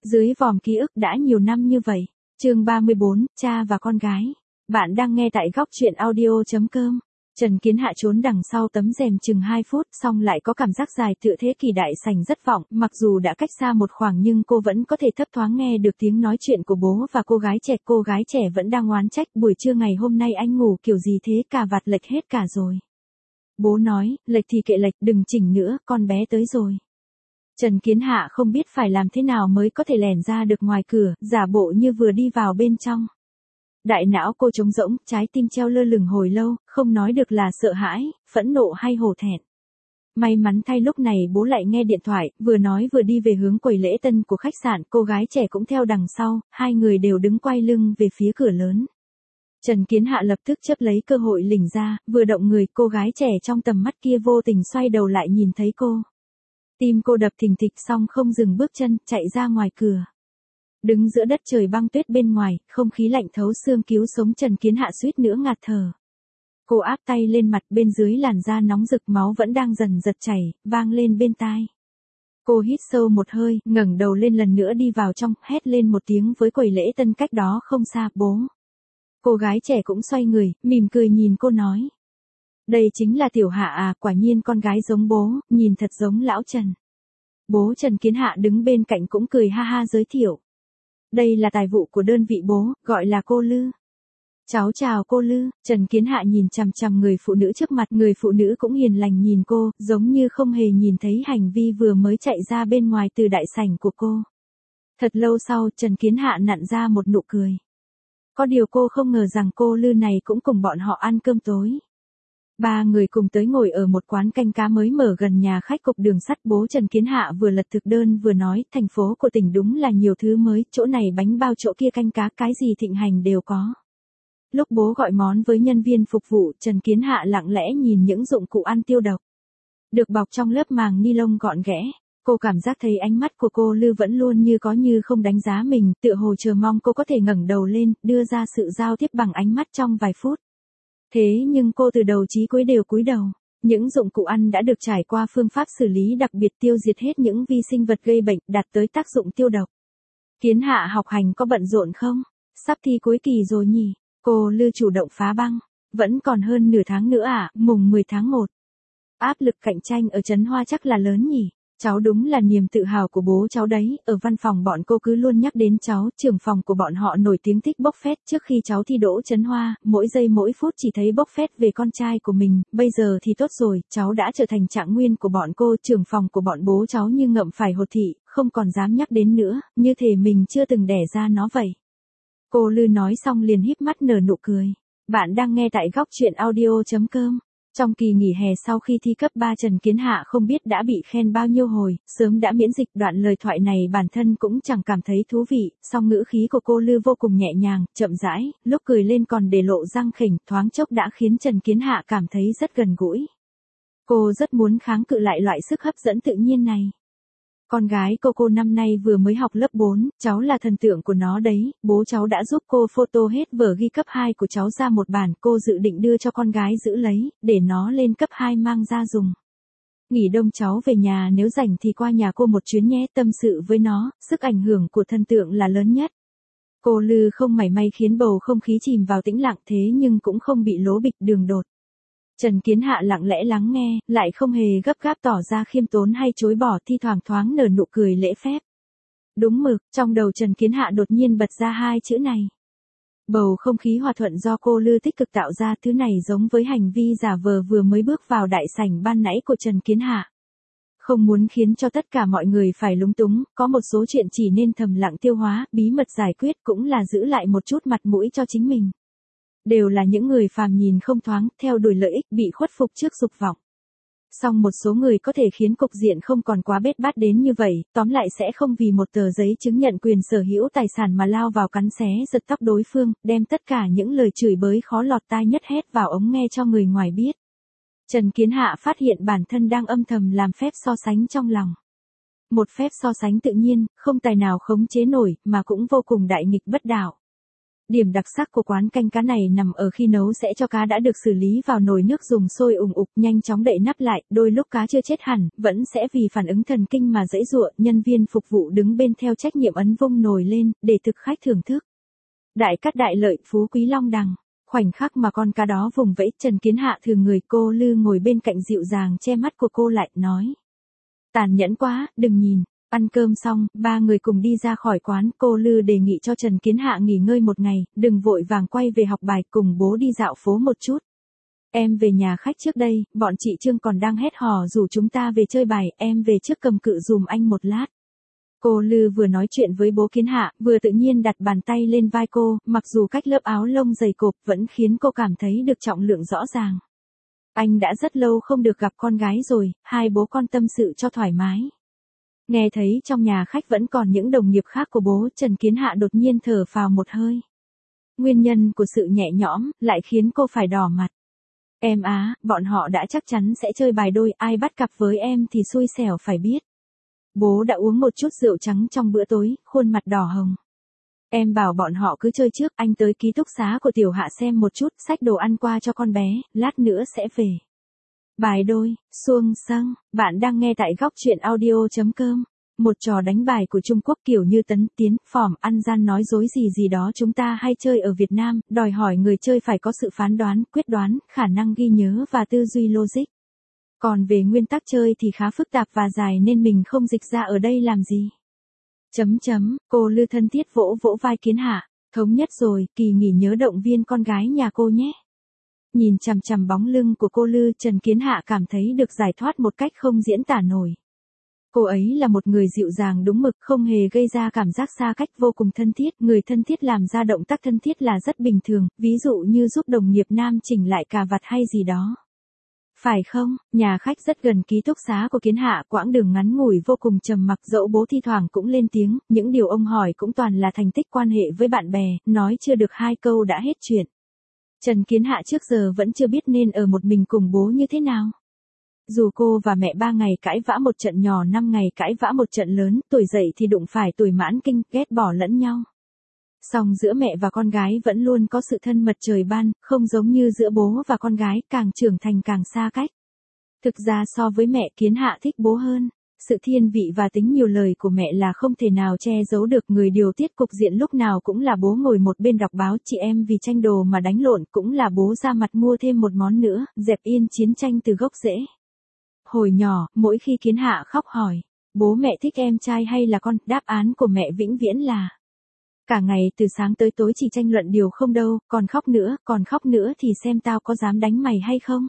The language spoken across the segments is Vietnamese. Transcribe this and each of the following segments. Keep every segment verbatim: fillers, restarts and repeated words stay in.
Dưới vòm ký ức đã nhiều năm như vậy. Chương ba mươi bốn, cha và con gái. Bạn đang nghe tại góc truyện audio chấm com. Trần Kiến Hạ trốn đằng sau tấm rèm chừng hai phút, xong lại có cảm giác dài tựa thế kỷ đại sảnh rất vọng, mặc dù đã cách xa một khoảng nhưng cô vẫn có thể thấp thoáng nghe được tiếng nói chuyện của bố và cô gái trẻ. Cô gái trẻ vẫn đang oán trách, buổi trưa ngày hôm nay anh ngủ kiểu gì thế, cà vạt lệch hết cả rồi. Bố nói, lệch thì kệ lệch, đừng chỉnh nữa, con bé tới rồi. Trần Kiến Hạ không biết phải làm thế nào mới có thể lẻn ra được ngoài cửa, giả bộ như vừa đi vào bên trong. Đại não cô trống rỗng, trái tim treo lơ lửng hồi lâu, không nói được là sợ hãi, phẫn nộ hay hổ thẹn. May mắn thay lúc này bố lại nghe điện thoại, vừa nói vừa đi về hướng quầy lễ tân của khách sạn, cô gái trẻ cũng theo đằng sau, hai người đều đứng quay lưng về phía cửa lớn. Trần Kiến Hạ lập tức chấp lấy cơ hội lỉnh ra, vừa động người, cô gái trẻ trong tầm mắt kia vô tình xoay đầu lại nhìn thấy cô. Tim cô đập thình thịch xong không dừng bước chân, chạy ra ngoài cửa. Đứng giữa đất trời băng tuyết bên ngoài, không khí lạnh thấu xương cứu sống Trần Kiến Hạ suýt nữa ngạt thở. Cô áp tay lên mặt, bên dưới làn da nóng rực, máu vẫn đang dần giật chảy, vang lên bên tai. Cô hít sâu một hơi, ngẩng đầu lên lần nữa đi vào trong, hét lên một tiếng với quầy lễ tân cách đó không xa, bố. Cô gái trẻ cũng xoay người, mỉm cười nhìn cô nói. Đây chính là Tiểu Hạ à, quả nhiên con gái giống bố, nhìn thật giống lão Trần. Bố Trần Kiến Hạ đứng bên cạnh cũng cười ha ha giới thiệu. Đây là tài vụ của đơn vị bố, gọi là cô Lư. Cháu chào cô Lư. Trần Kiến Hạ nhìn chằm chằm người phụ nữ trước mặt, người phụ nữ cũng hiền lành nhìn cô, giống như không hề nhìn thấy hành vi vừa mới chạy ra bên ngoài từ đại sảnh của cô. Thật lâu sau, Trần Kiến Hạ nặn ra một nụ cười. Có điều cô không ngờ rằng cô Lư này cũng cùng bọn họ ăn cơm tối. Ba người cùng tới ngồi ở một quán canh cá mới mở gần nhà khách cục đường sắt. Bố Trần Kiến Hạ vừa lật thực đơn vừa nói, thành phố của tỉnh đúng là nhiều thứ mới, chỗ này bánh bao chỗ kia canh cá, cái gì thịnh hành đều có. Lúc bố gọi món với nhân viên phục vụ, Trần Kiến Hạ lặng lẽ nhìn những dụng cụ ăn tiêu độc. Được bọc trong lớp màng ni lông gọn ghẽ, cô cảm giác thấy ánh mắt của cô Lư vẫn luôn như có như không đánh giá mình, tựa hồ chờ mong cô có thể ngẩng đầu lên, đưa ra sự giao tiếp bằng ánh mắt trong vài phút. Thế nhưng cô từ đầu chí cuối đều cúi đầu. Những dụng cụ ăn đã được trải qua phương pháp xử lý đặc biệt tiêu diệt hết những vi sinh vật gây bệnh, đạt tới tác dụng tiêu độc. Kiến Hạ học hành có bận rộn không? Sắp thi cuối kỳ rồi nhỉ? Cô Lư chủ động phá băng. Vẫn còn hơn nửa tháng nữa à, mùng mười tháng một. Áp lực cạnh tranh ở Trấn Hoa chắc là lớn nhỉ? Cháu đúng là niềm tự hào của bố cháu đấy, ở văn phòng bọn cô cứ luôn nhắc đến cháu, trưởng phòng của bọn họ nổi tiếng thích bốc phét. Trước khi cháu thi đỗ Trấn Hoa, mỗi giây mỗi phút chỉ thấy bốc phét về con trai của mình, bây giờ thì tốt rồi, cháu đã trở thành trạng nguyên của bọn cô, trưởng phòng của bọn bố cháu như ngậm phải hột thị, không còn dám nhắc đến nữa, như thể mình chưa từng đẻ ra nó vậy. Cô Lư nói xong liền híp mắt nở nụ cười. Bạn đang nghe tại góc truyện audio chấm com. Trong kỳ nghỉ hè sau khi thi cấp ba, Trần Kiến Hạ không biết đã bị khen bao nhiêu hồi, sớm đã miễn dịch. Đoạn lời thoại này bản thân cũng chẳng cảm thấy thú vị, song ngữ khí của cô Lư vô cùng nhẹ nhàng, chậm rãi, lúc cười lên còn để lộ răng khểnh, thoáng chốc đã khiến Trần Kiến Hạ cảm thấy rất gần gũi. Cô rất muốn kháng cự lại loại sức hấp dẫn tự nhiên này. Con gái cô cô năm nay vừa mới học lớp bốn, cháu là thần tượng của nó đấy, bố cháu đã giúp cô photo hết vở ghi cấp hai của cháu ra một bản, cô dự định đưa cho con gái giữ lấy, để nó lên cấp hai mang ra dùng. Nghỉ đông cháu về nhà nếu rảnh thì qua nhà cô một chuyến nhé, tâm sự với nó, sức ảnh hưởng của thần tượng là lớn nhất. Cô Lư không mảy may khiến bầu không khí chìm vào tĩnh lặng, thế nhưng cũng không bị lố bịch đường đột. Trần Kiến Hạ lặng lẽ lắng nghe, lại không hề gấp gáp tỏ ra khiêm tốn hay chối bỏ, thi thoảng thoáng nở nụ cười lễ phép. Đúng mực, trong đầu Trần Kiến Hạ đột nhiên bật ra hai chữ này. Bầu không khí hòa thuận do cô Lư tích cực tạo ra, thứ này giống với hành vi giả vờ vừa mới bước vào đại sảnh ban nãy của Trần Kiến Hạ. Không muốn khiến cho tất cả mọi người phải lúng túng, có một số chuyện chỉ nên thầm lặng tiêu hóa, bí mật giải quyết, cũng là giữ lại một chút mặt mũi cho chính mình. Đều là những người phàm nhìn không thoáng, theo đuổi lợi ích, bị khuất phục trước dục vọng. Song một số người có thể khiến cục diện không còn quá bết bát đến như vậy, tóm lại sẽ không vì một tờ giấy chứng nhận quyền sở hữu tài sản mà lao vào cắn xé giật tóc đối phương, đem tất cả những lời chửi bới khó lọt tai nhất hét vào ống nghe cho người ngoài biết. Trần Kiến Hạ phát hiện bản thân đang âm thầm làm phép so sánh trong lòng. Một phép so sánh tự nhiên, không tài nào khống chế nổi, mà cũng vô cùng đại nghịch bất đạo. Điểm đặc sắc của quán canh cá này nằm ở khi nấu sẽ cho cá đã được xử lý vào nồi nước dùng sôi ùng ục, nhanh chóng đậy nắp lại, đôi lúc cá chưa chết hẳn, vẫn sẽ vì phản ứng thần kinh mà giãy giụa, nhân viên phục vụ đứng bên theo trách nhiệm ấn vung nồi lên, để thực khách thưởng thức. Đại cát đại lợi, phú quý long đằng. Khoảnh khắc mà con cá đó vùng vẫy, Trần Kiến Hạ thường người, cô Lư ngồi bên cạnh dịu dàng che mắt của cô lại, nói. Tàn nhẫn quá, đừng nhìn. Ăn cơm xong, ba người cùng đi ra khỏi quán, cô Lư đề nghị cho Trần Kiến Hạ nghỉ ngơi một ngày, đừng vội vàng quay về học bài, cùng bố đi dạo phố một chút. Em về nhà khách trước đây, bọn chị Trương còn đang hét hò rủ chúng ta về chơi bài, em về trước cầm cự dùm anh một lát. Cô Lư vừa nói chuyện với bố Kiến Hạ, vừa tự nhiên đặt bàn tay lên vai cô, mặc dù cách lớp áo lông dày cộp vẫn khiến cô cảm thấy được trọng lượng rõ ràng. Anh đã rất lâu không được gặp con gái rồi, hai bố con tâm sự cho thoải mái. Nghe thấy trong nhà khách vẫn còn những đồng nghiệp khác của bố, Trần Kiến Hạ đột nhiên thở phào một hơi. Nguyên nhân của sự nhẹ nhõm, lại khiến cô phải đỏ mặt. Em á, bọn họ đã chắc chắn sẽ chơi bài đôi, ai bắt cặp với em thì xui xẻo phải biết. Bố đã uống một chút rượu trắng trong bữa tối, khuôn mặt đỏ hồng. Em bảo bọn họ cứ chơi trước, anh tới ký túc xá của Tiểu Hạ xem một chút, xách đồ ăn qua cho con bé, lát nữa sẽ về. Bài đôi, xuông xăng, bạn đang nghe tại góc truyện audio chấm com. Một trò đánh bài của Trung Quốc kiểu như tấn tiến, phỏm, ăn gian nói dối gì gì đó chúng ta hay chơi ở Việt Nam, đòi hỏi người chơi phải có sự phán đoán, quyết đoán, khả năng ghi nhớ và tư duy logic. Còn về nguyên tắc chơi thì khá phức tạp và dài nên mình không dịch ra ở đây làm gì. Chấm chấm, cô Lư thân thiết vỗ vỗ vai Kiến Hạ, thống nhất rồi, kỳ nghỉ nhớ động viên con gái nhà cô nhé. Nhìn chằm chằm bóng lưng của cô Lư, Trần Kiến Hạ cảm thấy được giải thoát một cách không diễn tả nổi. Cô ấy là một người dịu dàng đúng mực, không hề gây ra cảm giác xa cách, vô cùng thân thiết, người thân thiết làm ra động tác thân thiết là rất bình thường, ví dụ như giúp đồng nghiệp nam chỉnh lại cà vạt hay gì đó. Phải không, nhà khách rất gần ký túc xá của Kiến Hạ, quãng đường ngắn ngủi vô cùng trầm mặc, dẫu bố thi thoảng cũng lên tiếng, những điều ông hỏi cũng toàn là thành tích quan hệ với bạn bè, nói chưa được hai câu đã hết chuyện. Trần Kiến Hạ trước giờ vẫn chưa biết nên ở một mình cùng bố như thế nào. Dù cô và mẹ ba ngày cãi vã một trận nhỏ, năm ngày cãi vã một trận lớn, tuổi dậy thì đụng phải tuổi mãn kinh, ghét bỏ lẫn nhau. Song giữa mẹ và con gái vẫn luôn có sự thân mật trời ban, không giống như giữa bố và con gái, càng trưởng thành càng xa cách. Thực ra so với mẹ, Kiến Hạ thích bố hơn. Sự thiên vị và tính nhiều lời của mẹ là không thể nào che giấu được, người điều tiết cục diện lúc nào cũng là bố ngồi một bên đọc báo, chị em vì tranh đồ mà đánh lộn cũng là bố ra mặt mua thêm một món nữa, dẹp yên chiến tranh từ gốc rễ. Hồi nhỏ, mỗi khi Kiến Hạ khóc hỏi, bố mẹ thích em trai hay là con, đáp án của mẹ vĩnh viễn là cả ngày từ sáng tới tối chỉ tranh luận điều không đâu, còn khóc nữa, còn khóc nữa thì xem tao có dám đánh mày hay không.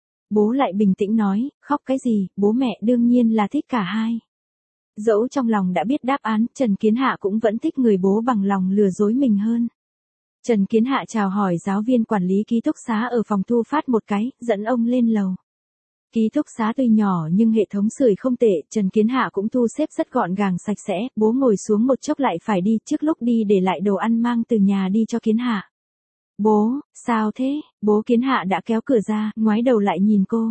Bố lại bình tĩnh nói, khóc cái gì, bố mẹ đương nhiên là thích cả hai. Dẫu trong lòng đã biết đáp án, Trần Kiến Hạ cũng vẫn thích người bố bằng lòng lừa dối mình hơn. Trần Kiến Hạ chào hỏi giáo viên quản lý ký túc xá ở phòng thu phát một cái, dẫn ông lên lầu. Ký túc xá tuy nhỏ nhưng hệ thống sưởi không tệ, Trần Kiến Hạ cũng thu xếp rất gọn gàng sạch sẽ, bố ngồi xuống một chốc lại phải đi, trước lúc đi để lại đồ ăn mang từ nhà đi cho Kiến Hạ. Bố, sao thế? Bố Kiến Hạ đã kéo cửa ra, ngoái đầu lại nhìn cô.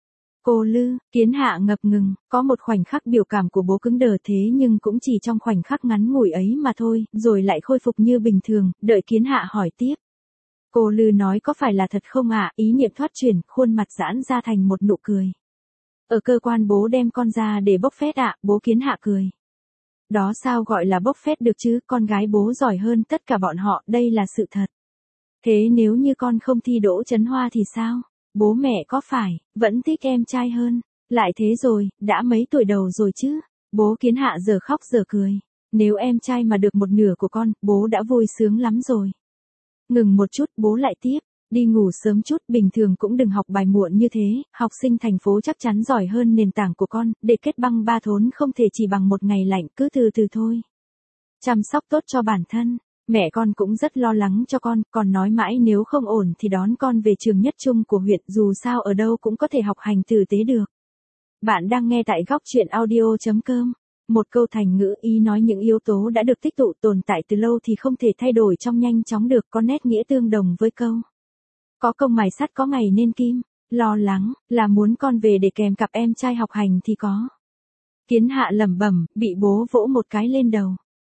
Cô Lư, Kiến Hạ ngập ngừng, có một khoảnh khắc biểu cảm của bố cứng đờ, thế nhưng cũng chỉ trong khoảnh khắc ngắn ngủi ấy mà thôi, rồi lại khôi phục như bình thường, đợi Kiến Hạ hỏi tiếp. Cô Lư nói có phải là thật không ạ? À? Ý niệm thoát chuyển, khuôn mặt giãn ra thành một nụ cười. Ở cơ quan bố đem con ra để bốc phét ạ, à? Bố Kiến Hạ cười. Đó sao gọi là bốc phét được chứ, con gái bố giỏi hơn tất cả bọn họ, đây là sự thật. Thế nếu như con không thi đỗ Trấn Hoa thì sao? Bố mẹ có phải, vẫn thích em trai hơn? Lại thế rồi, đã mấy tuổi đầu rồi chứ? Bố Kiến Hạ giờ khóc giờ cười. Nếu em trai mà được một nửa của con, bố đã vui sướng lắm rồi. Ngừng một chút, bố lại tiếp. Đi ngủ sớm chút, bình thường cũng đừng học bài muộn như thế, học sinh thành phố chắc chắn giỏi hơn nền tảng của con, để kết băng ba thốn không thể chỉ bằng một ngày lạnh, cứ từ từ thôi. Chăm sóc tốt cho bản thân. Mẹ con cũng rất lo lắng cho con, còn nói mãi nếu không ổn thì đón con về trường nhất trung của huyện, dù sao ở đâu cũng có thể học hành tử tế được. Bạn đang nghe tại góc truyện audio chấm com. Một câu thành ngữ ý nói những yếu tố đã được tích tụ tồn tại từ lâu thì không thể thay đổi trong nhanh chóng được, có nét nghĩa tương đồng với câu. Có công mài sắt có ngày nên kim, lo lắng, là muốn con về để kèm cặp em trai học hành thì có. Kiến Hạ lẩm bẩm, bị bố vỗ một cái lên đầu.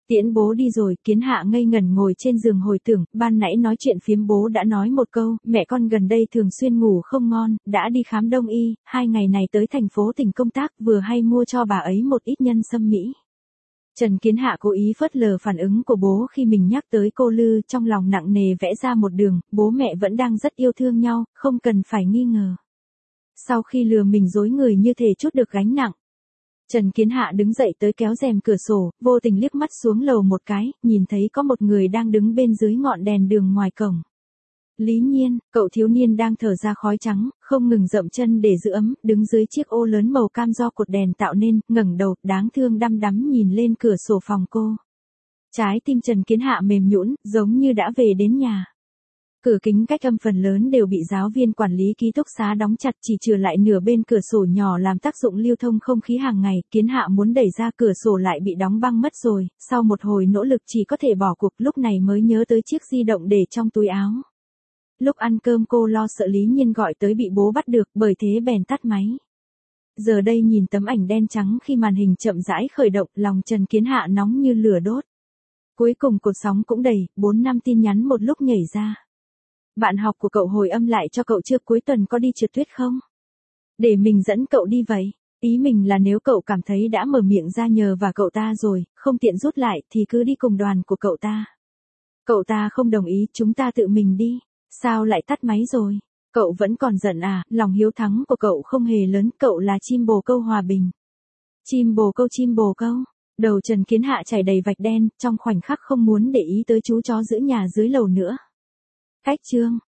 Tiễn bố đi rồi, Kiến Hạ ngây ngẩn ngồi trên giường hồi tưởng, ban nãy nói chuyện phiếm bố đã nói một câu, mẹ con gần đây thường xuyên ngủ không ngon, đã đi khám đông y, hai ngày này tới thành phố tỉnh công tác, vừa hay mua cho bà ấy một ít nhân sâm Mỹ. Trần Kiến Hạ cố ý phớt lờ phản ứng của bố khi mình nhắc tới cô Lư, trong lòng nặng nề vẽ ra một đường, bố mẹ vẫn đang rất yêu thương nhau, không cần phải nghi ngờ. Sau khi lừa mình dối người như thể chút được gánh nặng, Trần Kiến Hạ đứng dậy tới kéo rèm cửa sổ, vô tình liếc mắt xuống lầu một cái, nhìn thấy có một người đang đứng bên dưới ngọn đèn đường ngoài cổng. Lý Nhiên, cậu thiếu niên đang thở ra khói trắng, không ngừng dậm chân để giữ ấm, đứng dưới chiếc ô lớn màu cam do cột đèn tạo nên, ngẩng đầu, đáng thương đăm đắm nhìn lên cửa sổ phòng cô. Trái tim Trần Kiến Hạ mềm nhũn, giống như đã về đến nhà. Cửa kính cách âm phần lớn đều bị giáo viên quản lý ký túc xá đóng chặt, chỉ trừ lại nửa bên cửa sổ nhỏ làm tác dụng lưu thông không khí hàng ngày. Kiến Hạ muốn đẩy ra cửa sổ lại bị đóng băng mất rồi, sau một hồi nỗ lực chỉ có thể bỏ cuộc, lúc này mới nhớ tới chiếc di động để trong túi áo. Lúc ăn cơm cô lo sợ Lý Nhiên gọi tới bị bố bắt được, bởi thế bèn tắt máy. Giờ đây nhìn tấm ảnh đen trắng khi màn hình chậm rãi khởi động, lòng Trần Kiến Hạ nóng như lửa đốt. Cuối cùng cột sóng cũng đầy, bốn năm tin nhắn một lúc nhảy ra. Bạn học của cậu hồi âm lại cho cậu chưa, cuối tuần có đi trượt tuyết không? Để mình dẫn cậu đi vậy. Ý mình là nếu cậu cảm thấy đã mở miệng ra nhờ và cậu ta rồi, không tiện rút lại thì cứ đi cùng đoàn của cậu ta. Cậu ta không đồng ý, chúng ta tự mình đi. Sao lại tắt máy rồi? Cậu vẫn còn giận à? Lòng hiếu thắng của cậu không hề lớn, cậu là chim bồ câu hòa bình. Chim bồ câu chim bồ câu. Đầu Trần Kiến Hạ chảy đầy vạch đen, trong khoảnh khắc không muốn để ý tới chú chó giữ nhà dưới lầu nữa. Cách chương